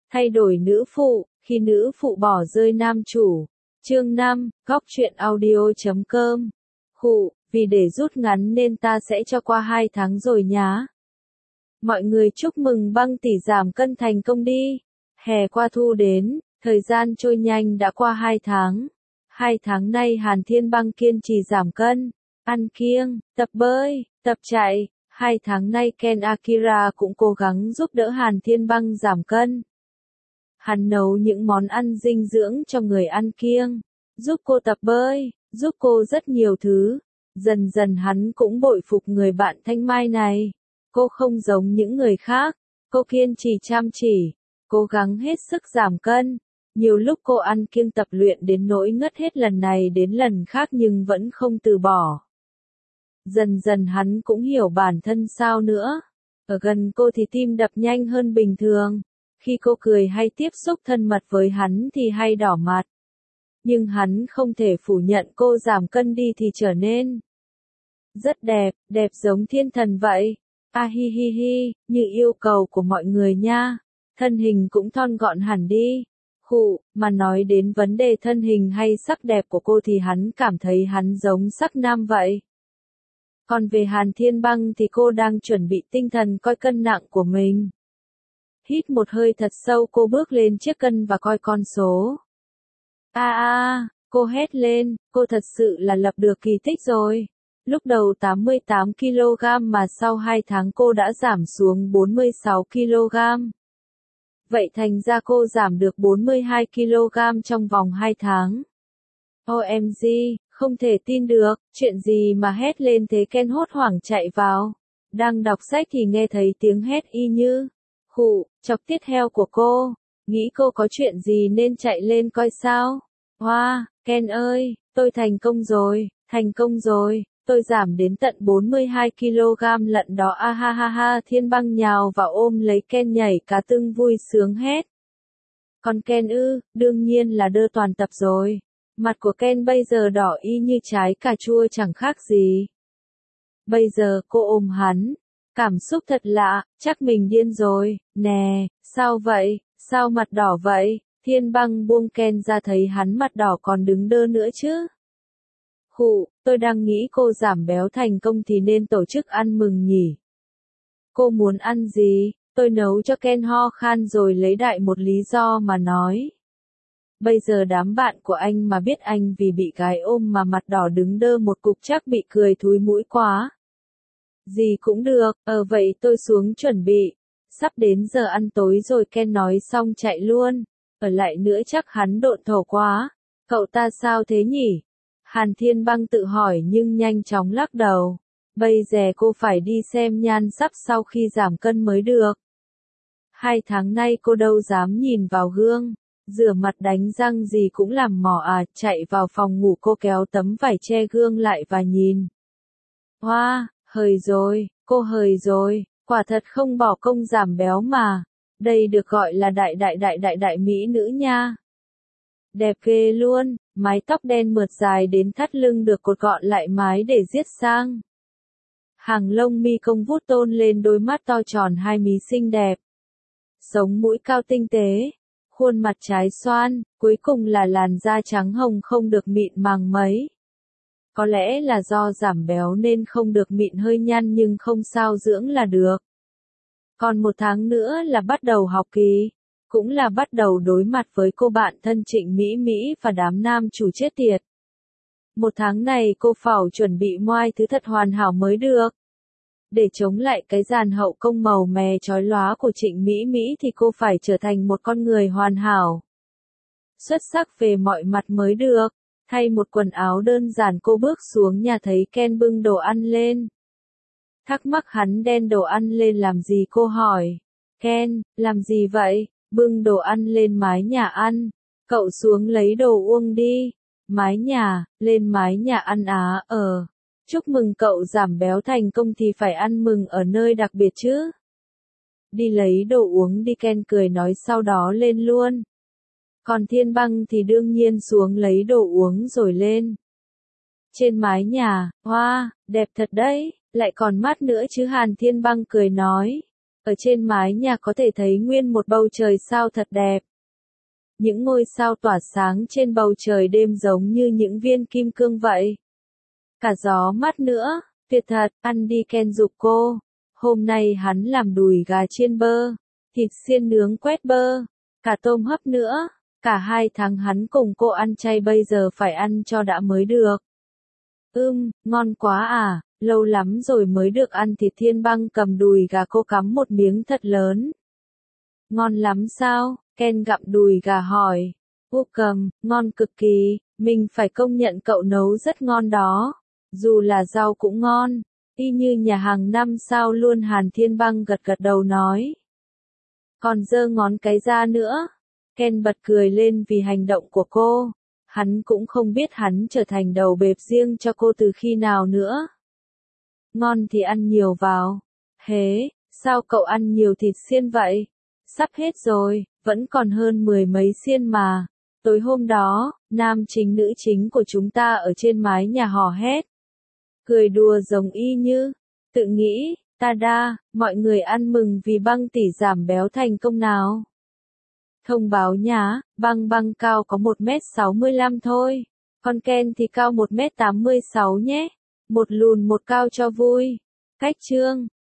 Thay đổi nữ phụ, khi nữ phụ bỏ rơi nam chủ. Chương 5, góc truyện audio.com. Khụ, vì để rút ngắn nên ta sẽ cho qua 2 tháng rồi nhá. Mọi người chúc mừng Băng tỷ giảm cân thành công đi. Hè qua thu đến, thời gian trôi nhanh đã qua 2 tháng. 2 tháng nay Hàn Thiên Băng kiên trì giảm cân, ăn kiêng, tập bơi, tập chạy. 2 tháng nay Ken Akira cũng cố gắng giúp đỡ Hàn Thiên Băng giảm cân. Hắn nấu những món ăn dinh dưỡng cho người ăn kiêng, giúp cô tập bơi, giúp cô rất nhiều thứ. Dần dần hắn cũng bội phục người bạn Thanh Mai này. Cô không giống những người khác, cô kiên trì chăm chỉ, cố gắng hết sức giảm cân. Nhiều lúc cô ăn kiêng tập luyện đến nỗi ngất hết lần này đến lần khác nhưng vẫn không từ bỏ. Dần dần hắn cũng hiểu bản thân sao nữa. Ở gần cô thì tim đập nhanh hơn bình thường. Khi cô cười hay tiếp xúc thân mật với hắn thì hay đỏ mặt. Nhưng hắn không thể phủ nhận cô giảm cân đi thì trở nên rất đẹp, đẹp giống thiên thần vậy. A hi hi hi, như yêu cầu của mọi người nha. Thân hình cũng thon gọn hẳn đi. Khụ, mà nói đến vấn đề thân hình hay sắc đẹp của cô thì hắn cảm thấy hắn giống sắc nam vậy. Còn về Hàn Thiên Băng thì cô đang chuẩn bị tinh thần coi cân nặng của mình. Hít một hơi thật sâu, cô bước lên chiếc cân và coi con số. Cô hét lên, cô thật sự là lập được kỳ tích rồi. Lúc đầu 88 kg mà sau 2 tháng cô đã giảm xuống 46 kg. Vậy thành ra cô giảm được 42 kg trong vòng 2 tháng. OMG, không thể tin được, chuyện gì mà hét lên thế? Ken hốt hoảng chạy vào. Đang đọc sách thì nghe thấy tiếng hét y như khụ, chọc tiết heo của cô. Nghĩ cô có chuyện gì nên chạy lên coi sao. Wow, Ken ơi, tôi thành công rồi, tôi giảm đến tận 42 kg lận đó. Ha ha ha, Thiên Băng nhào vào ôm lấy Ken nhảy cá tưng vui sướng hét. Còn Ken đương nhiên là đơ toàn tập rồi. Mặt của Ken bây giờ đỏ y như trái cà chua chẳng khác gì. Bây giờ cô ôm hắn. Cảm xúc thật lạ, chắc mình điên rồi. Nè, sao vậy, sao mặt đỏ vậy? Thiên Băng buông Ken ra thấy hắn mặt đỏ còn đứng đơ nữa chứ. Khụ, tôi đang nghĩ cô giảm béo thành công thì nên tổ chức ăn mừng nhỉ. Cô muốn ăn gì? Tôi nấu cho. Ken ho khan rồi lấy đại một lý do mà nói. Bây giờ đám bạn của anh mà biết anh vì bị gái ôm mà mặt đỏ đứng đơ một cục chắc bị cười thúi mũi quá. Gì cũng được, vậy tôi xuống chuẩn bị. Sắp đến giờ ăn tối rồi. Ken nói xong chạy luôn. Ở lại nữa chắc hắn độn thổ quá. Cậu ta sao thế nhỉ? Hàn Thiên Băng tự hỏi nhưng nhanh chóng lắc đầu. Bây giờ cô phải đi xem nhan sắc sau khi giảm cân mới được. 2 tháng nay cô đâu dám nhìn vào gương. Rửa mặt đánh răng gì cũng làm mỏ chạy vào phòng ngủ cô kéo tấm vải che gương lại và nhìn. Hoa, hời rồi, cô hời rồi, quả thật không bỏ công giảm béo mà. Đây được gọi là đại mỹ nữ nha. Đẹp ghê luôn, mái tóc đen mượt dài đến thắt lưng được cột gọn lại mái để giết sang. Hàng lông mi cong vút tôn lên đôi mắt to tròn hai mí xinh đẹp. Sống mũi cao tinh tế. Khuôn mặt trái xoan, cuối cùng là làn da trắng hồng không được mịn màng mấy. Có lẽ là do giảm béo nên không được mịn hơi nhăn nhưng không sao, dưỡng là được. Còn 1 tháng nữa là bắt đầu học kỳ, cũng là bắt đầu đối mặt với cô bạn thân Trịnh Mỹ Mỹ và đám nam chủ chết tiệt. 1 tháng này cô phải chuẩn bị mọi thứ thật hoàn hảo mới được. Để chống lại cái dàn hậu công màu mè chói lóa của Trịnh Mỹ Mỹ thì cô phải trở thành một con người hoàn hảo. Xuất sắc về mọi mặt mới được. Thay một quần áo đơn giản cô bước xuống nhà thấy Ken bưng đồ ăn lên. Thắc mắc hắn đen đồ ăn lên làm gì, cô hỏi. Ken, làm gì vậy? Bưng đồ ăn lên mái nhà ăn. Cậu xuống lấy đồ uống đi. Mái nhà, lên mái nhà ăn chúc mừng cậu giảm béo thành công thì phải ăn mừng ở nơi đặc biệt chứ. Đi lấy đồ uống đi, Ken cười nói sau đó lên luôn. Còn Thiên Băng thì đương nhiên xuống lấy đồ uống rồi lên. Trên mái nhà, hoa, đẹp thật đấy, lại còn mát nữa chứ. Hàn Thiên Băng cười nói. Ở trên mái nhà có thể thấy nguyên một bầu trời sao thật đẹp. Những ngôi sao tỏa sáng trên bầu trời đêm giống như những viên kim cương vậy. Cả gió mát nữa, tuyệt thật, ăn đi Ken giục cô. Hôm nay hắn làm đùi gà chiên bơ, thịt xiên nướng quét bơ, cả tôm hấp nữa. Cả 2 tháng hắn cùng cô ăn chay bây giờ phải ăn cho đã mới được. Ngon quá à, lâu lắm rồi mới được ăn thịt Thiên Băng cầm đùi gà cô cắm một miếng thật lớn. Ngon lắm sao? Ken gặm đùi gà hỏi. Cầm, ngon cực kỳ, mình phải công nhận cậu nấu rất ngon đó. Dù là rau cũng ngon, y như nhà hàng 5 sao luôn. Hàn Thiên Băng gật gật đầu nói. Còn giơ ngón cái ra nữa. Ken bật cười lên vì hành động của cô. Hắn cũng không biết hắn trở thành đầu bếp riêng cho cô từ khi nào nữa. Ngon thì ăn nhiều vào. Hế, sao cậu ăn nhiều thịt xiên vậy? Sắp hết rồi, vẫn còn hơn 10 mấy xiên mà. Tối hôm đó, nam chính nữ chính của chúng ta ở trên mái nhà hò hét. Cười đùa giống y như, tự nghĩ, ta đa, mọi người ăn mừng vì Băng tỷ giảm béo thành công nào. Thông báo nhá, Băng cao có 1m65 thôi. Còn Ken thì cao 1m86 nhé. Một lùn một cao cho vui. Cách chương.